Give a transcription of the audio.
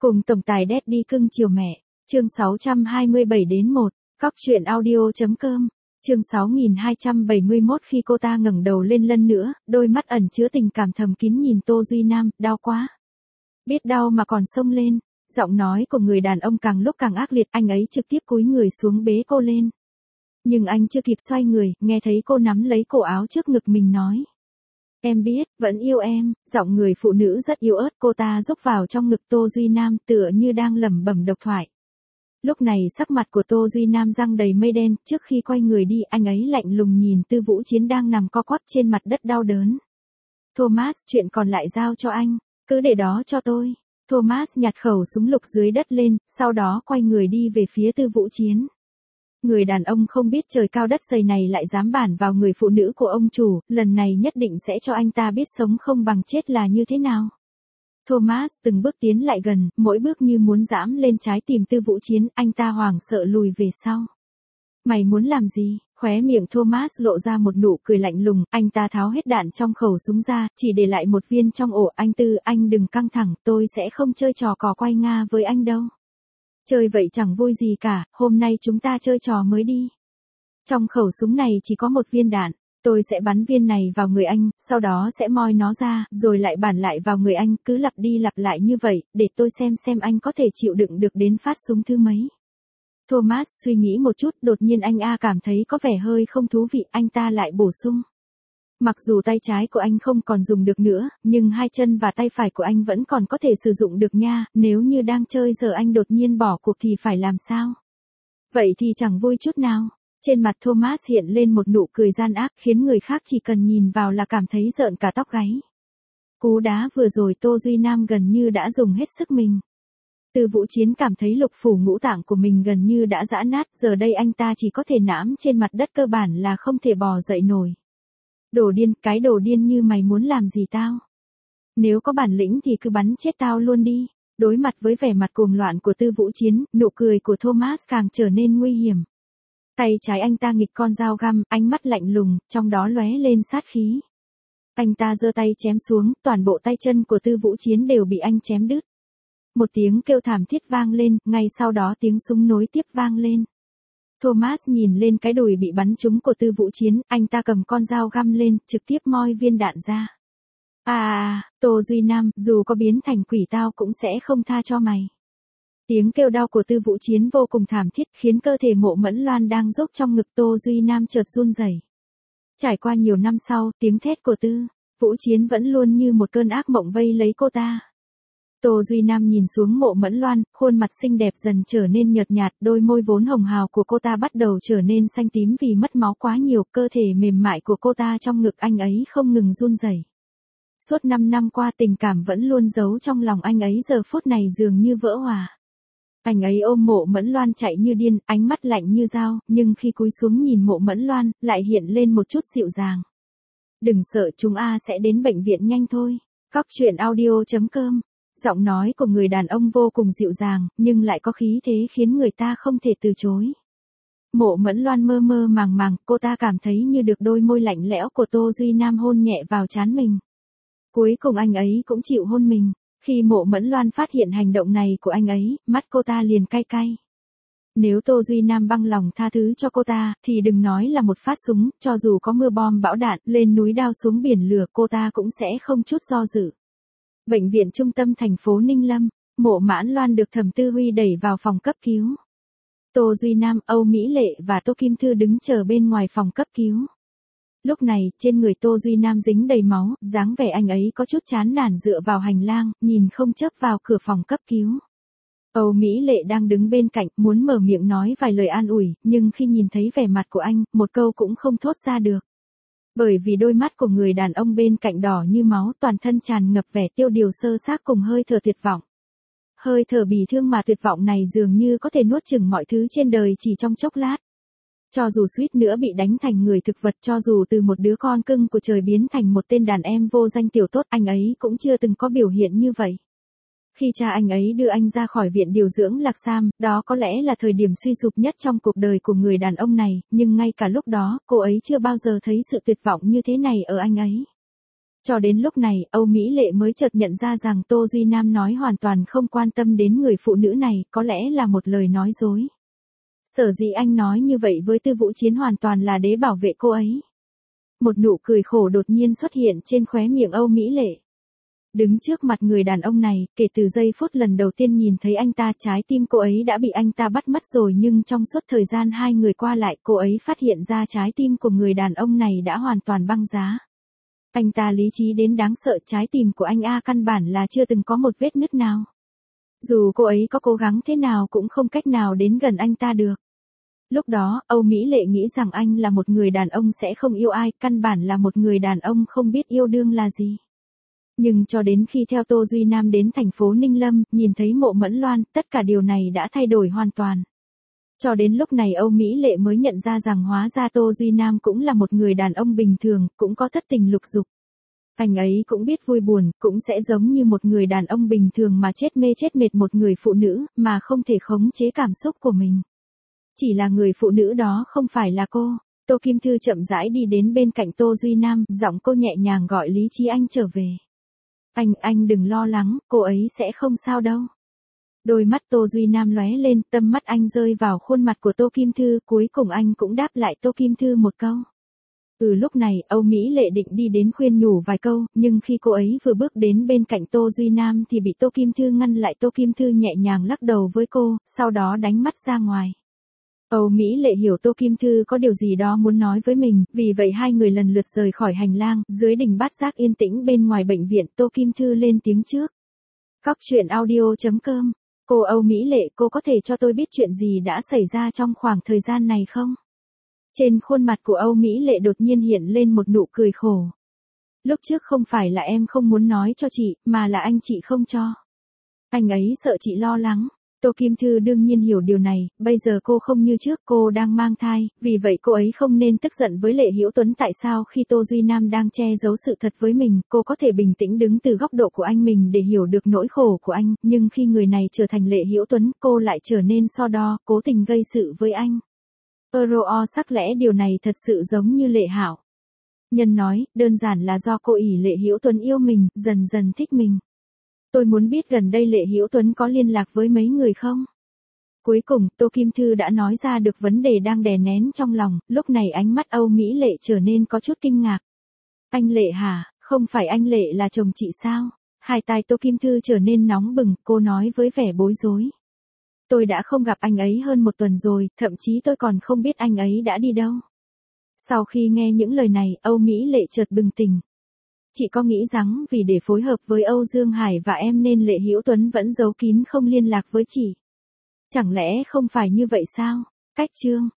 Cùng tổng tài Daddy cưng chiều mẹ, chương 627-1, Cóc truyện audio.com, chương 6271. Khi cô ta ngẩng đầu lên lần nữa, đôi mắt ẩn chứa tình cảm thầm kín nhìn Tô Duy Nam, đau quá. Biết đau mà còn xông lên, giọng nói của người đàn ông càng lúc càng ác liệt, anh ấy trực tiếp cúi người xuống bế cô lên. Nhưng anh chưa kịp xoay người, nghe thấy cô nắm lấy cổ áo trước ngực mình nói. Em biết, vẫn yêu em, giọng người phụ nữ rất yếu ớt, cô ta rúc vào trong ngực Tô Duy Nam tựa như đang lẩm bẩm độc thoại. Lúc này sắc mặt của Tô Duy Nam răng đầy mây đen, trước khi quay người đi anh ấy lạnh lùng nhìn Tư Vũ Chiến đang nằm co quắp trên mặt đất đau đớn. Thomas, chuyện còn lại giao cho anh, cứ để đó cho tôi. Thomas nhặt khẩu súng lục dưới đất lên, sau đó quay người đi về phía Tư Vũ Chiến. Người đàn ông không biết trời cao đất dày này lại dám bản vào người phụ nữ của ông chủ, lần này nhất định sẽ cho anh ta biết sống không bằng chết là như thế nào. Thomas từng bước tiến lại gần, mỗi bước như muốn giẫm lên trái tim Tư Vũ Chiến, anh ta hoảng sợ lùi về sau. Mày muốn làm gì? Khóe miệng Thomas lộ ra một nụ cười lạnh lùng, anh ta tháo hết đạn trong khẩu súng ra, chỉ để lại một viên trong ổ. Anh Tư, anh đừng căng thẳng, tôi sẽ không chơi trò cò quay Nga với anh đâu. Chơi vậy chẳng vui gì cả, hôm nay chúng ta chơi trò mới đi. Trong khẩu súng này chỉ có một viên đạn, tôi sẽ bắn viên này vào người anh, sau đó sẽ moi nó ra, rồi lại bắn lại vào người anh, cứ lặp đi lặp lại như vậy, để tôi xem anh có thể chịu đựng được đến phát súng thứ mấy. Thomas suy nghĩ một chút, đột nhiên anh cảm thấy có vẻ hơi không thú vị, anh ta lại bổ sung. Mặc dù tay trái của anh không còn dùng được nữa, nhưng hai chân và tay phải của anh vẫn còn có thể sử dụng được nha, nếu như đang chơi giờ anh đột nhiên bỏ cuộc thì phải làm sao? Vậy thì chẳng vui chút nào. Trên mặt Thomas hiện lên một nụ cười gian ác, khiến người khác chỉ cần nhìn vào là cảm thấy rợn cả tóc gáy. Cú đá vừa rồi Tô Duy Nam gần như đã dùng hết sức mình. Tư Vũ Chiến cảm thấy lục phủ ngũ tạng của mình gần như đã giã nát, giờ đây anh ta chỉ có thể nãm trên mặt đất, cơ bản là không thể bò dậy nổi. Đồ điên, cái đồ điên như mày muốn làm gì tao? Nếu có bản lĩnh thì cứ bắn chết tao luôn đi. Đối mặt với vẻ mặt cuồng loạn của Tư Vũ Chiến, nụ cười của Thomas càng trở nên nguy hiểm. Tay trái anh ta nghịch con dao găm, ánh mắt lạnh lùng, trong đó lóe lên sát khí. Anh ta giơ tay chém xuống, toàn bộ tay chân của Tư Vũ Chiến đều bị anh chém đứt. Một tiếng kêu thảm thiết vang lên, ngay sau đó tiếng súng nối tiếp vang lên. Thomas nhìn lên cái đùi bị bắn trúng của Tư Vũ Chiến, anh ta cầm con dao găm lên, trực tiếp moi viên đạn ra. Tô Duy Nam, dù có biến thành quỷ tao cũng sẽ không tha cho mày. Tiếng kêu đau của Tư Vũ Chiến vô cùng thảm thiết, khiến cơ thể Mộ Mẫn Loan đang dốc trong ngực Tô Duy Nam chợt run rẩy. Trải qua nhiều năm sau, tiếng thét của Tư Vũ Chiến vẫn luôn như một cơn ác mộng vây lấy cô ta. Tô Duy Nam nhìn xuống Mộ Mẫn Loan, khuôn mặt xinh đẹp dần trở nên nhợt nhạt, đôi môi vốn hồng hào của cô ta bắt đầu trở nên xanh tím vì mất máu quá nhiều, cơ thể mềm mại của cô ta trong ngực anh ấy không ngừng run rẩy. Suốt 5 năm qua tình cảm vẫn luôn giấu trong lòng anh ấy giờ phút này dường như vỡ hòa. Anh ấy ôm Mộ Mẫn Loan chạy như điên, ánh mắt lạnh như dao, nhưng khi cúi xuống nhìn Mộ Mẫn Loan, lại hiện lên một chút dịu dàng. Đừng sợ, chúng sẽ đến bệnh viện nhanh thôi. Cóc truyện audio.com. Giọng nói của người đàn ông vô cùng dịu dàng, nhưng lại có khí thế khiến người ta không thể từ chối. Mộ Mẫn Loan mơ mơ màng màng, cô ta cảm thấy như được đôi môi lạnh lẽo của Tô Duy Nam hôn nhẹ vào trán mình. Cuối cùng anh ấy cũng chịu hôn mình. Khi Mộ Mẫn Loan phát hiện hành động này của anh ấy, mắt cô ta liền cay cay. Nếu Tô Duy Nam băng lòng tha thứ cho cô ta, thì đừng nói là một phát súng, cho dù có mưa bom bão đạn, lên núi đao xuống biển lửa, cô ta cũng sẽ không chút do dự. Bệnh viện trung tâm thành phố Ninh Lâm, Mộ Mẫn Loan được Thẩm Tư Huy đẩy vào phòng cấp cứu. Tô Duy Nam, Âu Mỹ Lệ và Tô Kim Thư đứng chờ bên ngoài phòng cấp cứu. Lúc này, trên người Tô Duy Nam dính đầy máu, dáng vẻ anh ấy có chút chán nản dựa vào hành lang, nhìn không chớp vào cửa phòng cấp cứu. Âu Mỹ Lệ đang đứng bên cạnh, muốn mở miệng nói vài lời an ủi, nhưng khi nhìn thấy vẻ mặt của anh, một câu cũng không thốt ra được. Bởi vì đôi mắt của người đàn ông bên cạnh đỏ như máu, toàn thân tràn ngập vẻ tiêu điều sơ xác cùng hơi thở tuyệt vọng. Hơi thở bì thương mà tuyệt vọng này dường như có thể nuốt chửng mọi thứ trên đời chỉ trong chốc lát. Cho dù suýt nữa bị đánh thành người thực vật, cho dù từ một đứa con cưng của trời biến thành một tên đàn em vô danh tiểu tốt, anh ấy cũng chưa từng có biểu hiện như vậy. Khi cha anh ấy đưa anh ra khỏi viện điều dưỡng Lạc Sam, đó có lẽ là thời điểm suy sụp nhất trong cuộc đời của người đàn ông này, nhưng ngay cả lúc đó, cô ấy chưa bao giờ thấy sự tuyệt vọng như thế này ở anh ấy. Cho đến lúc này, Âu Mỹ Lệ mới chợt nhận ra rằng Tô Duy Nam nói hoàn toàn không quan tâm đến người phụ nữ này, có lẽ là một lời nói dối. Sở dĩ anh nói như vậy với Tư Vũ Chiến hoàn toàn là để bảo vệ cô ấy. Một nụ cười khổ đột nhiên xuất hiện trên khóe miệng Âu Mỹ Lệ. Đứng trước mặt người đàn ông này, kể từ giây phút lần đầu tiên nhìn thấy anh ta, trái tim cô ấy đã bị anh ta bắt mất rồi, nhưng trong suốt thời gian hai người qua lại, cô ấy phát hiện ra trái tim của người đàn ông này đã hoàn toàn băng giá. Anh ta lý trí đến đáng sợ, trái tim của anh căn bản là chưa từng có một vết nứt nào. Dù cô ấy có cố gắng thế nào cũng không cách nào đến gần anh ta được. Lúc đó, Âu Mỹ Lệ nghĩ rằng anh là một người đàn ông sẽ không yêu ai, căn bản là một người đàn ông không biết yêu đương là gì. Nhưng cho đến khi theo Tô Duy Nam đến thành phố Ninh Lâm, nhìn thấy Mộ Mẫn Loan, tất cả điều này đã thay đổi hoàn toàn. Cho đến lúc này Âu Mỹ Lệ mới nhận ra rằng hóa ra Tô Duy Nam cũng là một người đàn ông bình thường, cũng có thất tình lục dục. Anh ấy cũng biết vui buồn, cũng sẽ giống như một người đàn ông bình thường mà chết mê chết mệt một người phụ nữ, mà không thể khống chế cảm xúc của mình. Chỉ là người phụ nữ đó không phải là cô. Tô Kim Thư chậm rãi đi đến bên cạnh Tô Duy Nam, giọng cô nhẹ nhàng gọi Lý Chí Anh trở về. Anh đừng lo lắng, cô ấy sẽ không sao đâu. Đôi mắt Tô Duy Nam lóe lên, tâm mắt anh rơi vào khuôn mặt của Tô Kim Thư, cuối cùng anh cũng đáp lại Tô Kim Thư một câu. Lúc này, Âu Mỹ Lệ định đi đến khuyên nhủ vài câu, nhưng khi cô ấy vừa bước đến bên cạnh Tô Duy Nam thì bị Tô Kim Thư ngăn lại. Tô Kim Thư nhẹ nhàng lắc đầu với cô, sau đó đánh mắt ra ngoài. Âu Mỹ Lệ hiểu Tô Kim Thư có điều gì đó muốn nói với mình, vì vậy hai người lần lượt rời khỏi hành lang, dưới đỉnh bát giác yên tĩnh bên ngoài bệnh viện. Tô Kim Thư lên tiếng trước. Cóc truyện audio.com. Cô Âu Mỹ Lệ, cô có thể cho tôi biết chuyện gì đã xảy ra trong khoảng thời gian này không? Trên khuôn mặt của Âu Mỹ Lệ đột nhiên hiện lên một nụ cười khổ. Lúc trước không phải là em không muốn nói cho chị, mà là anh chị không cho. Anh ấy sợ chị lo lắng. Tô Kim Thư đương nhiên hiểu điều này, bây giờ cô không như trước, cô đang mang thai, vì vậy cô ấy không nên tức giận với Lệ Hữu Tuấn. Tại sao khi Tô Duy Nam đang che giấu sự thật với mình, cô có thể bình tĩnh đứng từ góc độ của anh mình để hiểu được nỗi khổ của anh, nhưng khi người này trở thành Lệ Hữu Tuấn, cô lại trở nên so đo, cố tình gây sự với anh. Sắc lẽ điều này thật sự giống như Lệ Hạo. Nhân nói, đơn giản là do cô ỷ Lệ Hữu Tuấn yêu mình, dần dần thích mình. Tôi muốn biết gần đây Lệ Hữu Tuấn có liên lạc với mấy người không? Cuối cùng, Tô Kim Thư đã nói ra được vấn đề đang đè nén trong lòng, lúc này ánh mắt Âu Mỹ Lệ trở nên có chút kinh ngạc. Anh Lệ hả, không phải anh Lệ là chồng chị sao? Hai tai Tô Kim Thư trở nên nóng bừng, cô nói với vẻ bối rối. Tôi đã không gặp anh ấy hơn một tuần rồi, thậm chí tôi còn không biết anh ấy đã đi đâu. Sau khi nghe những lời này, Âu Mỹ Lệ chợt bừng tỉnh. Chị có nghĩ rằng vì để phối hợp với Âu Dương Hải và em nên Lệ Hữu Tuấn vẫn giấu kín không liên lạc với chị? Chẳng lẽ không phải như vậy sao? Cách chương